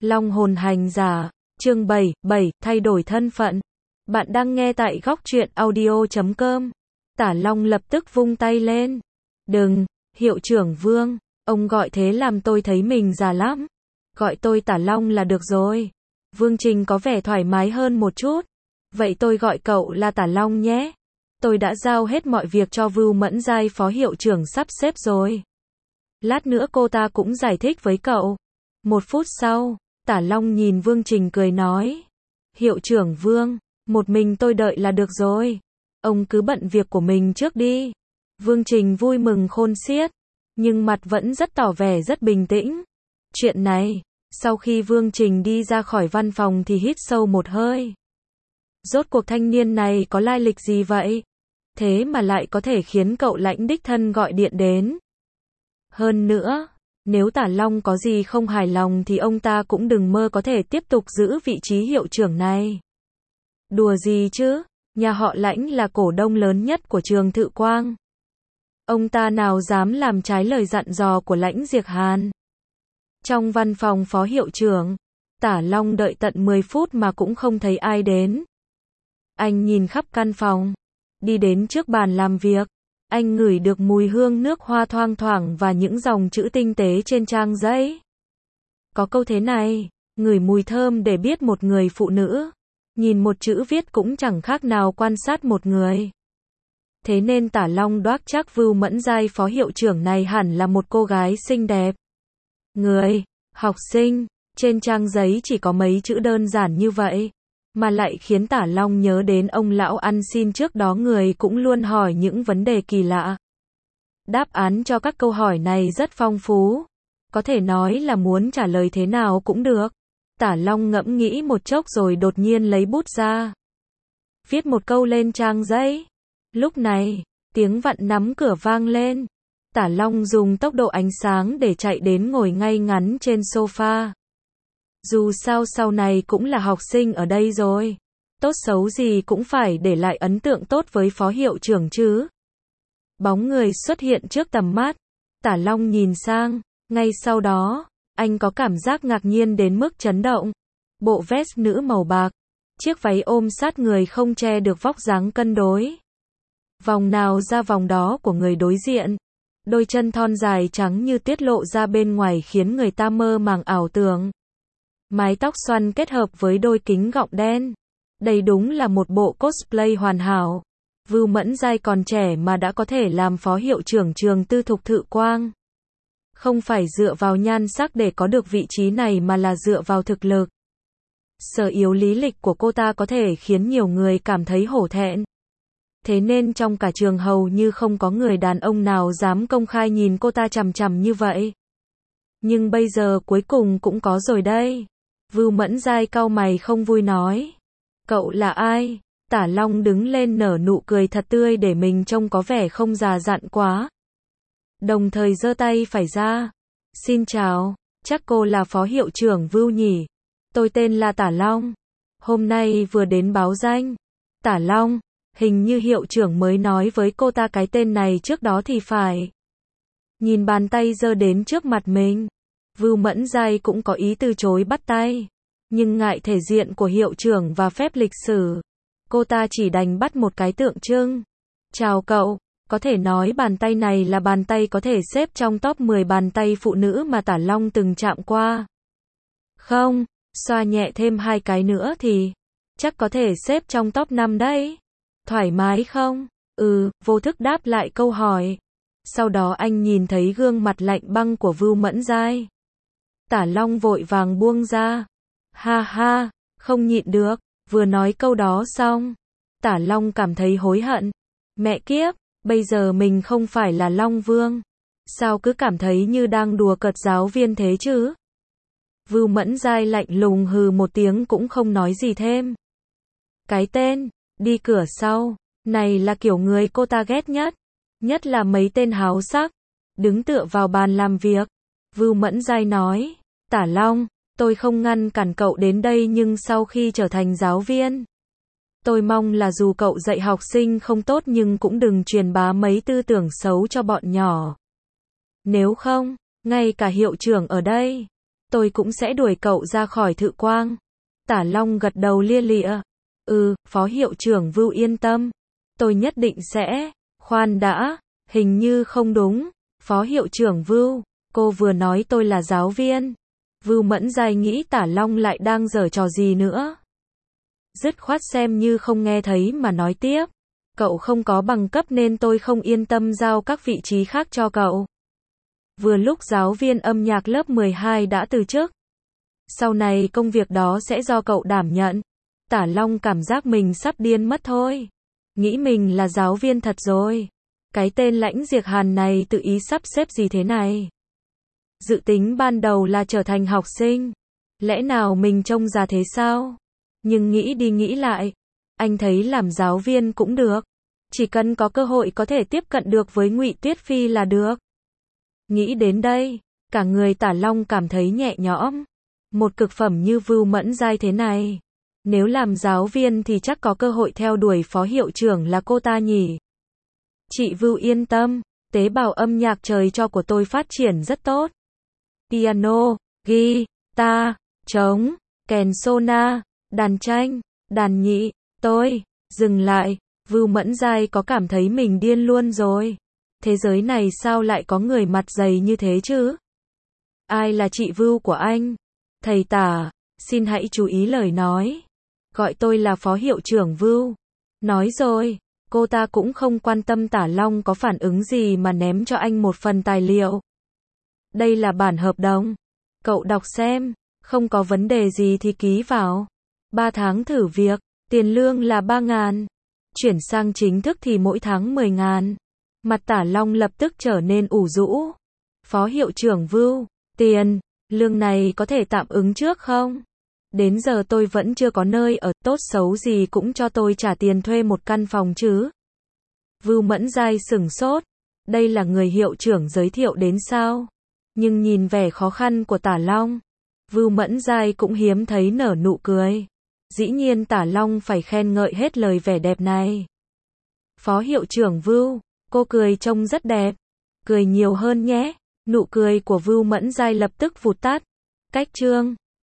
Long hồn hành giả, chương 7, thay đổi thân phận. Bạn đang nghe tại góc truyện audio.com. Tả Long lập tức vung tay lên. Đừng, hiệu trưởng Vương, ông gọi thế làm tôi thấy mình già lắm. Gọi tôi Tả Long là được rồi. Vương Trình có vẻ thoải mái hơn một chút. Vậy tôi gọi cậu là Tả Long nhé. Tôi đã giao hết mọi việc cho Vưu Mẫn Giai phó hiệu trưởng sắp xếp rồi. Lát nữa cô ta cũng giải thích với cậu. 1 phút sau, Tả Long nhìn Vương Trình cười nói. Hiệu trưởng Vương, một mình tôi đợi là được rồi. Ông cứ bận việc của mình trước đi. Vương Trình vui mừng khôn xiết, nhưng mặt vẫn rất tỏ vẻ rất bình tĩnh. Chuyện này, sau khi Vương Trình đi ra khỏi văn phòng thì hít sâu một hơi. Rốt cuộc thanh niên này có lai lịch gì vậy? Thế mà lại có thể khiến cậu lãnh đích thân gọi điện đến. Hơn nữa, nếu Tả Long có gì không hài lòng thì ông ta cũng đừng mơ có thể tiếp tục giữ vị trí hiệu trưởng này. Đùa gì chứ, nhà họ Lãnh là cổ đông lớn nhất của trường Thự Quang. Ông ta nào dám làm trái lời dặn dò của Lãnh Diệc Hàn. Trong văn phòng phó hiệu trưởng, Tả Long đợi tận 10 phút mà cũng không thấy ai đến. Anh nhìn khắp căn phòng, đi đến trước bàn làm việc. Anh ngửi được mùi hương nước hoa thoang thoảng và những dòng chữ tinh tế trên trang giấy. Có câu thế này, ngửi mùi thơm để biết một người phụ nữ. Nhìn một chữ viết cũng chẳng khác nào quan sát một người. Thế nên Tả Long đoán chắc Vưu Mẫn Giai phó hiệu trưởng này hẳn là một cô gái xinh đẹp. Người, học sinh, trên trang giấy chỉ có mấy chữ đơn giản như vậy. Mà lại khiến Tả Long nhớ đến ông lão ăn xin trước đó người cũng luôn hỏi những vấn đề kỳ lạ. Đáp án cho các câu hỏi này rất phong phú. Có thể nói là muốn trả lời thế nào cũng được. Tả Long ngẫm nghĩ một chốc rồi đột nhiên lấy bút ra. Viết một câu lên trang giấy. Lúc này, tiếng vặn nắm cửa vang lên. Tả Long dùng tốc độ ánh sáng để chạy đến ngồi ngay ngắn trên sofa. Dù sao sau này cũng là học sinh ở đây rồi. Tốt xấu gì cũng phải để lại ấn tượng tốt với phó hiệu trưởng chứ. Bóng người xuất hiện trước tầm mắt. Tả Long nhìn sang. Ngay sau đó, anh có cảm giác ngạc nhiên đến mức chấn động. Bộ vest nữ màu bạc. Chiếc váy ôm sát người không che được vóc dáng cân đối. Vòng nào ra vòng đó của người đối diện. Đôi chân thon dài trắng như tiết lộ ra bên ngoài khiến người ta mơ màng ảo tưởng. Mái tóc xoăn kết hợp với đôi kính gọng đen. Đây đúng là một bộ cosplay hoàn hảo. Vưu Mẫn Giai còn trẻ mà đã có thể làm phó hiệu trưởng trường tư thục Thự Quang. Không phải dựa vào nhan sắc để có được vị trí này mà là dựa vào thực lực. Sở yếu lý lịch của cô ta có thể khiến nhiều người cảm thấy hổ thẹn. Thế nên trong cả trường hầu như không có người đàn ông nào dám công khai nhìn cô ta chằm chằm như vậy. Nhưng bây giờ cuối cùng cũng có rồi đây. Vưu Mẫn Giai cau mày không vui nói. Cậu là ai? Tả Long đứng lên nở nụ cười thật tươi để mình trông có vẻ không già dặn quá. Đồng thời giơ tay phải ra. Xin chào, chắc cô là phó hiệu trưởng Vưu nhỉ? Tôi tên là Tả Long. Hôm nay vừa đến báo danh. Tả Long, hình như hiệu trưởng mới nói với cô ta cái tên này trước đó thì phải. Nhìn bàn tay giơ đến trước mặt mình. Vưu Mẫn Giai cũng có ý từ chối bắt tay. Nhưng ngại thể diện của hiệu trưởng và phép lịch sử. Cô ta chỉ đành bắt một cái tượng trưng. Chào cậu, có thể nói bàn tay này là bàn tay có thể xếp trong top 10 bàn tay phụ nữ mà Tả Long từng chạm qua. Không, xoa nhẹ thêm 2 cái nữa thì chắc có thể xếp trong top 5 đấy. Thoải mái không? Vô thức đáp lại câu hỏi. Sau đó anh nhìn thấy gương mặt lạnh băng của Vưu Mẫn Giai. Tả Long vội vàng buông ra. Ha ha, không nhịn được. Vừa nói câu đó xong, Tả Long cảm thấy hối hận. Mẹ kiếp, bây giờ mình không phải là Long Vương. Sao cứ cảm thấy như đang đùa cợt giáo viên thế chứ? Vưu Mẫn Giai lạnh lùng hừ một tiếng cũng không nói gì thêm. Cái tên, đi cửa sau, này là kiểu người cô ta ghét nhất. Nhất là mấy tên háo sắc. Đứng tựa vào bàn làm việc. Vưu Mẫn Giai nói. Tả Long, tôi không ngăn cản cậu đến đây nhưng sau khi trở thành giáo viên. Tôi mong là dù cậu dạy học sinh không tốt nhưng cũng đừng truyền bá mấy tư tưởng xấu cho bọn nhỏ. Nếu không, ngay cả hiệu trưởng ở đây, tôi cũng sẽ đuổi cậu ra khỏi Thự Quang. Tả Long gật đầu lia lịa. Phó hiệu trưởng Vưu yên tâm. Tôi nhất định sẽ. Khoan đã, hình như không đúng. Phó hiệu trưởng Vưu, cô vừa nói tôi là giáo viên. Vưu Mẫn Giai nghĩ Tả Long lại đang giở trò gì nữa. Dứt khoát xem như không nghe thấy mà nói tiếp. Cậu không có bằng cấp nên tôi không yên tâm giao các vị trí khác cho cậu. Vừa lúc giáo viên âm nhạc lớp 12 đã từ chức. Sau này công việc đó sẽ do cậu đảm nhận. Tả Long cảm giác mình sắp điên mất thôi. Nghĩ mình là giáo viên thật rồi. Cái tên Lãnh Diệc Hàn này tự ý sắp xếp gì thế này? Dự tính ban đầu là trở thành học sinh. Lẽ nào mình trông già thế sao? Nhưng nghĩ đi nghĩ lại, anh thấy làm giáo viên cũng được. Chỉ cần có cơ hội có thể tiếp cận được với Ngụy Tuyết Phi là được. Nghĩ đến đây, cả người Tả Long cảm thấy nhẹ nhõm. Một cực phẩm như Vưu Mẫn Giai thế này, nếu làm giáo viên thì chắc có cơ hội theo đuổi phó hiệu trưởng là cô ta nhỉ. Chị Vưu yên tâm, tế bào âm nhạc trời cho của tôi phát triển rất tốt. Piano, guitar, trống, kèn sona, đàn tranh, đàn nhị, dừng lại, Vưu Mẫn Giai có cảm thấy mình điên luôn rồi. Thế giới này sao lại có người mặt dày như thế chứ? Ai là chị Vưu của anh? Thầy Tả, xin hãy chú ý lời nói. Gọi tôi là phó hiệu trưởng Vưu. Nói rồi, cô ta cũng không quan tâm Tả Long có phản ứng gì mà ném cho anh một phần tài liệu. Đây là bản hợp đồng. Cậu đọc xem, không có vấn đề gì thì ký vào. 3 tháng thử việc, tiền lương là 3.000. Chuyển sang chính thức thì mỗi tháng 10.000. Mặt Tả Long lập tức trở nên ủ rũ. Phó hiệu trưởng Vưu, tiền, lương này có thể tạm ứng trước không? Đến giờ tôi vẫn chưa có nơi ở, tốt xấu gì cũng cho tôi trả tiền thuê một căn phòng chứ. Vưu Mẫn Giai sửng sốt. Đây là người hiệu trưởng giới thiệu đến sao? Nhưng nhìn vẻ khó khăn của Tả Long, Vưu Mẫn Giai cũng hiếm thấy nở nụ cười. Dĩ nhiên Tả Long phải khen ngợi hết lời vẻ đẹp này. Phó hiệu trưởng Vưu, cô cười trông rất đẹp. Cười nhiều hơn nhé. Nụ cười của Vưu Mẫn Giai lập tức vụt tắt. Cách chương